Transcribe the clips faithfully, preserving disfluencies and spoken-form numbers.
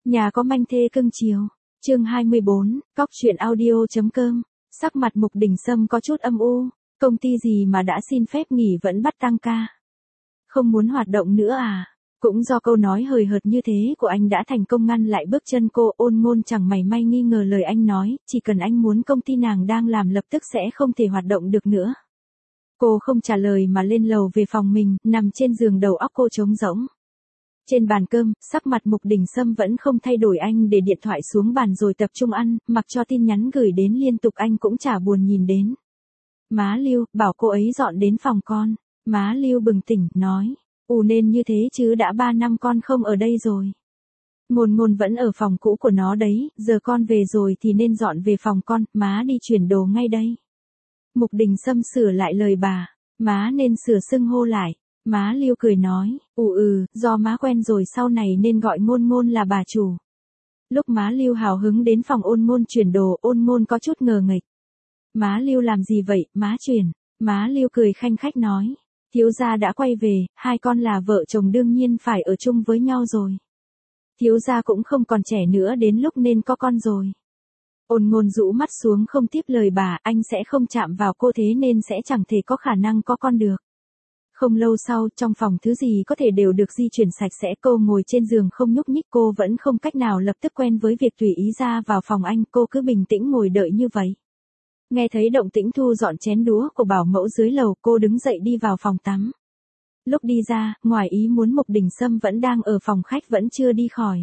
Nhà có manh thê cưng chiều. Chương hai mươi bốn, cóc truyện audio.com. Sắc mặt Mục Đình Sâm có chút âm u, công ty gì mà đã xin phép nghỉ vẫn bắt tăng ca. Không muốn hoạt động nữa à? Cũng do câu nói hời hợt như thế của anh đã thành công ngăn lại bước chân cô. Ôn Ngôn chẳng mảy may nghi ngờ lời anh nói, chỉ cần anh muốn công ty nàng đang làm lập tức sẽ không thể hoạt động được nữa. Cô không trả lời mà lên lầu về phòng mình, nằm trên giường đầu óc cô trống rỗng. Trên bàn cơm, sắc mặt Mục Đình Sâm vẫn không thay đổi, anh để điện thoại xuống bàn rồi tập trung ăn, mặc cho tin nhắn gửi đến liên tục anh cũng chả buồn nhìn đến. Má Lưu, bảo cô ấy dọn đến phòng con. Má Lưu bừng tỉnh, nói, ù nên như thế chứ đã ba năm con không ở đây rồi. Ngôn Ngôn vẫn ở phòng cũ của nó đấy, giờ con về rồi thì nên dọn về phòng con, má đi chuyển đồ ngay đây. Mục Đình Sâm sửa lại lời bà, má nên sửa xưng hô lại. Má Lưu cười nói, ù ừ, do má quen rồi sau này nên gọi Ngôn Ngôn là bà chủ. Lúc má Lưu hào hứng đến phòng Ôn Ngôn chuyển đồ, Ôn Ngôn có chút ngờ nghệch. Má Lưu làm gì vậy, má chuyển. Má Lưu cười khanh khách nói, thiếu gia đã quay về, hai con là vợ chồng đương nhiên phải ở chung với nhau rồi. Thiếu gia cũng không còn trẻ nữa, đến lúc nên có con rồi. Ôn Ngôn rũ mắt xuống không tiếp lời bà, anh sẽ không chạm vào cô thế nên sẽ chẳng thể có khả năng có con được. Không lâu sau, trong phòng thứ gì có thể đều được di chuyển sạch sẽ. Cô ngồi trên giường không nhúc nhích, cô vẫn không cách nào lập tức quen với việc tùy ý ra vào phòng anh, cô cứ bình tĩnh ngồi đợi như vậy. Nghe thấy động tĩnh thu dọn chén đũa của bảo mẫu dưới lầu, cô đứng dậy đi vào phòng tắm. Lúc đi ra, ngoài ý muốn Mục Đình Sâm vẫn đang ở phòng khách, vẫn chưa đi khỏi.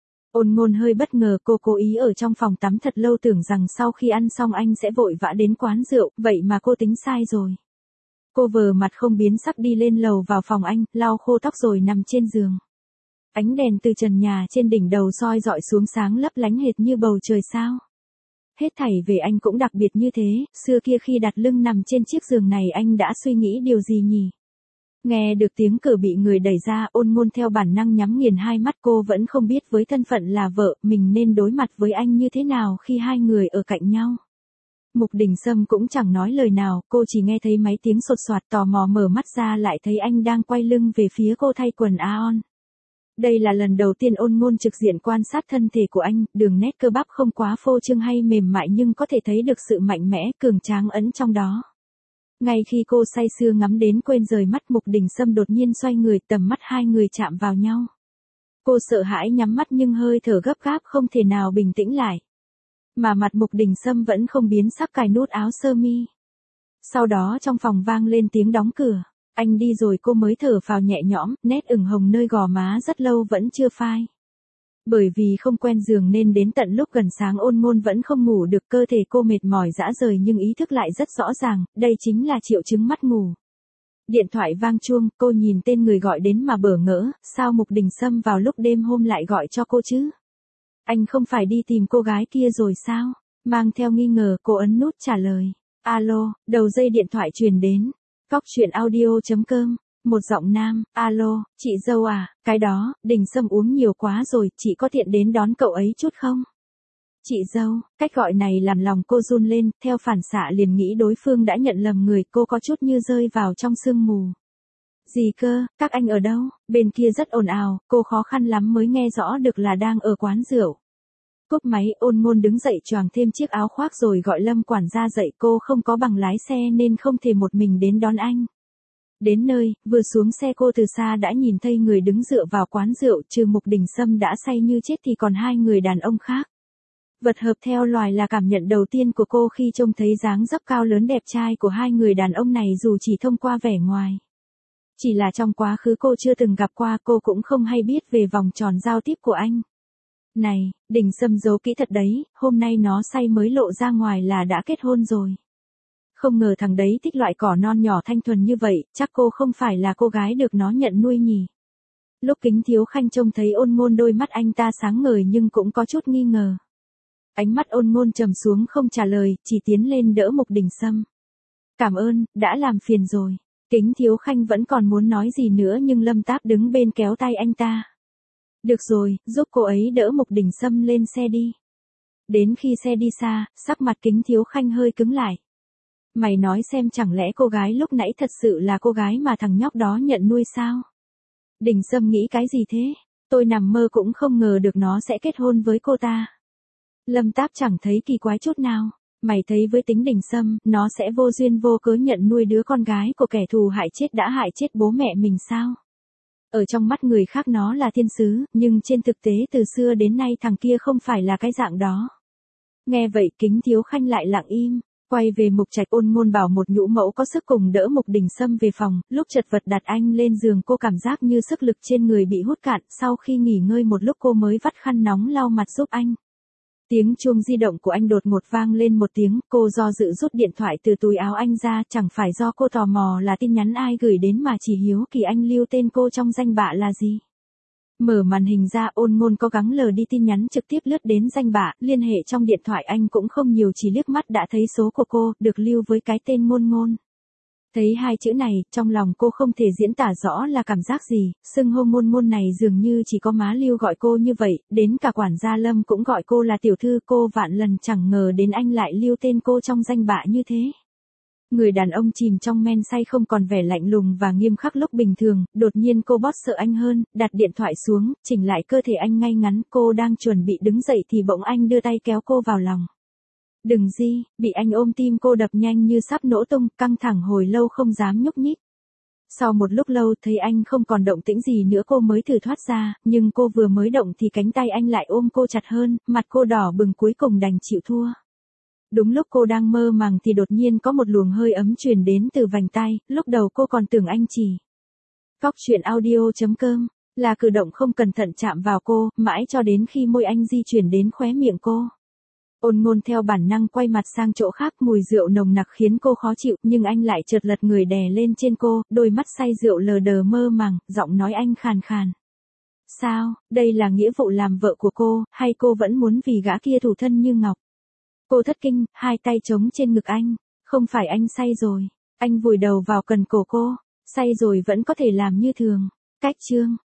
Ôn Ngôn hơi bất ngờ, cô cố ý ở trong phòng tắm thật lâu tưởng rằng sau khi ăn xong anh sẽ vội vã đến quán rượu, vậy mà cô tính sai rồi. Cô vờ mặt không biến sắc đi lên lầu vào phòng anh, lau khô tóc rồi nằm trên giường. Ánh đèn từ trần nhà trên đỉnh đầu soi dọi xuống sáng lấp lánh hệt như bầu trời sao. Hết thảy về anh cũng đặc biệt như thế, xưa kia khi đặt lưng nằm trên chiếc giường này anh đã suy nghĩ điều gì nhỉ? Nghe được tiếng cửa bị người đẩy ra, Ôn Ngôn theo bản năng nhắm nghiền hai mắt, cô vẫn không biết với thân phận là vợ, mình nên đối mặt với anh như thế nào khi hai người ở cạnh nhau. Mục Đình Sâm cũng chẳng nói lời nào, cô chỉ nghe thấy mấy tiếng sột soạt, tò mò mở mắt ra lại thấy anh đang quay lưng về phía cô thay quần A-on. Đây là lần đầu tiên Ôn Ngôn trực diện quan sát thân thể của anh, đường nét cơ bắp không quá phô trương hay mềm mại nhưng có thể thấy được sự mạnh mẽ, cường tráng ẩn trong đó. Ngay khi cô say sưa ngắm đến quên rời mắt, Mục Đình Sâm đột nhiên xoay người, tầm mắt hai người chạm vào nhau. Cô sợ hãi nhắm mắt nhưng hơi thở gấp gáp không thể nào bình tĩnh lại. Mà mặt Mục Đình Sâm vẫn không biến sắc, cài nút áo sơ mi. Sau đó trong phòng vang lên tiếng đóng cửa. Anh đi rồi cô mới thở phào nhẹ nhõm, nét ửng hồng nơi gò má rất lâu vẫn chưa phai. Bởi vì không quen giường nên đến tận lúc gần sáng Ôn Ngôn vẫn không ngủ được, cơ thể cô mệt mỏi rã rời nhưng ý thức lại rất rõ ràng, đây chính là triệu chứng mất ngủ. Điện thoại vang chuông, cô nhìn tên người gọi đến mà bỡ ngỡ, sao Mục Đình Sâm vào lúc đêm hôm lại gọi cho cô chứ? Anh không phải đi tìm cô gái kia rồi sao? Mang theo nghi ngờ, cô ấn nút trả lời. Alo, đầu dây điện thoại truyền đến. Cóc truyện audio.com. Một giọng nam, alo, chị dâu à, cái đó, Đình Sâm uống nhiều quá rồi, chị có tiện đến đón cậu ấy chút không? Chị dâu, cách gọi này làm lòng cô run lên, theo phản xạ liền nghĩ đối phương đã nhận lầm người, cô có chút như rơi vào trong sương mù. Gì cơ, các anh ở đâu? Bên kia rất ồn ào, cô khó khăn lắm mới nghe rõ được là đang ở quán rượu. Cúp máy, Ôn Ngôn đứng dậy choàng thêm chiếc áo khoác rồi gọi Lâm quản gia dậy, cô không có bằng lái xe nên không thể một mình đến đón anh. Đến nơi, vừa xuống xe cô từ xa đã nhìn thấy người đứng dựa vào quán rượu, trừ Mục Đình Sâm đã say như chết thì còn hai người đàn ông khác. Vật hợp theo loài là cảm nhận đầu tiên của cô khi trông thấy dáng dấp cao lớn đẹp trai của hai người đàn ông này, dù chỉ thông qua vẻ ngoài. Chỉ là trong quá khứ cô chưa từng gặp qua, cô cũng không hay biết về vòng tròn giao tiếp của anh. Này, Đình Sâm giấu kỹ thật đấy, hôm nay nó say mới lộ ra ngoài là đã kết hôn rồi. Không ngờ thằng đấy thích loại cỏ non nhỏ thanh thuần như vậy, chắc cô không phải là cô gái được nó nhận nuôi nhỉ. Lúc Kính Thiếu Khanh trông thấy Ôn Ngôn, đôi mắt anh ta sáng ngời nhưng cũng có chút nghi ngờ. Ánh mắt Ôn Ngôn trầm xuống không trả lời, chỉ tiến lên đỡ Mục Đình Sâm. Cảm ơn, đã làm phiền rồi. Kính Thiếu Khanh vẫn còn muốn nói gì nữa nhưng Lâm Táp đứng bên kéo tay anh ta. Được rồi, giúp cô ấy đỡ Mục Đình Sâm lên xe đi. Đến khi xe đi xa, sắc mặt Kính Thiếu Khanh hơi cứng lại. Mày nói xem, chẳng lẽ cô gái lúc nãy thật sự là cô gái mà thằng nhóc đó nhận nuôi sao? Đình Sâm nghĩ cái gì thế? Tôi nằm mơ cũng không ngờ được nó sẽ kết hôn với cô ta. Lâm Táp chẳng thấy kỳ quái chút nào. Mày thấy với tính Đình Sâm, nó sẽ vô duyên vô cớ nhận nuôi đứa con gái của kẻ thù hại chết đã hại chết bố mẹ mình sao? Ở trong mắt người khác nó là thiên sứ, nhưng trên thực tế từ xưa đến nay thằng kia không phải là cái dạng đó. Nghe vậy Kính Thiếu Khanh lại lặng im, quay về Mục Trạch. Ôn Ngôn bảo một nhũ mẫu có sức cùng đỡ Mục Đình Sâm về phòng, lúc chật vật đặt anh lên giường cô cảm giác như sức lực trên người bị hút cạn, sau khi nghỉ ngơi một lúc cô mới vắt khăn nóng lau mặt giúp anh. Tiếng chuông di động của anh đột ngột vang lên một tiếng, cô do dự rút điện thoại từ túi áo anh ra, chẳng phải do cô tò mò là tin nhắn ai gửi đến mà chỉ hiếu kỳ anh lưu tên cô trong danh bạ là gì. Mở màn hình ra, Ôn Ngôn cố gắng lờ đi tin nhắn trực tiếp lướt đến danh bạ, liên hệ trong điện thoại anh cũng không nhiều, chỉ liếc mắt đã thấy số của cô, được lưu với cái tên Ngôn Ngôn. Thấy hai chữ này, trong lòng cô không thể diễn tả rõ là cảm giác gì, xưng hô Ngôn Ngôn này dường như chỉ có má Lưu gọi cô như vậy, đến cả quản gia Lâm cũng gọi cô là tiểu thư, cô vạn lần chẳng ngờ đến anh lại lưu tên cô trong danh bạ như thế. Người đàn ông chìm trong men say không còn vẻ lạnh lùng và nghiêm khắc lúc bình thường, đột nhiên cô bót sợ anh hơn, đặt điện thoại xuống, chỉnh lại cơ thể anh ngay ngắn, cô đang chuẩn bị đứng dậy thì bỗng anh đưa tay kéo cô vào lòng. Đừng Di, bị anh ôm tim cô đập nhanh như sắp nổ tung, căng thẳng hồi lâu không dám nhúc nhích. Sau một lúc lâu thấy anh không còn động tĩnh gì nữa cô mới thử thoát ra, nhưng cô vừa mới động thì cánh tay anh lại ôm cô chặt hơn, mặt cô đỏ bừng cuối cùng đành chịu thua. Đúng lúc cô đang mơ màng thì đột nhiên có một luồng hơi ấm truyền đến từ vành tai, lúc đầu cô còn tưởng anh chỉ. Cóc truyện audio chấm com là cử động không cẩn thận chạm vào cô, mãi cho đến khi môi anh di chuyển đến khóe miệng cô. Ôn Ngôn theo bản năng quay mặt sang chỗ khác, mùi rượu nồng nặc khiến cô khó chịu, nhưng anh lại chợt lật người đè lên trên cô, đôi mắt say rượu lờ đờ mơ màng, giọng nói anh khàn khàn. Sao, đây là nghĩa vụ làm vợ của cô, hay cô vẫn muốn vì gã kia thủ thân như ngọc? Cô thất kinh, hai tay chống trên ngực anh, không phải anh say rồi. Anh vùi đầu vào cần cổ cô, say rồi vẫn có thể làm như thường. Cách chương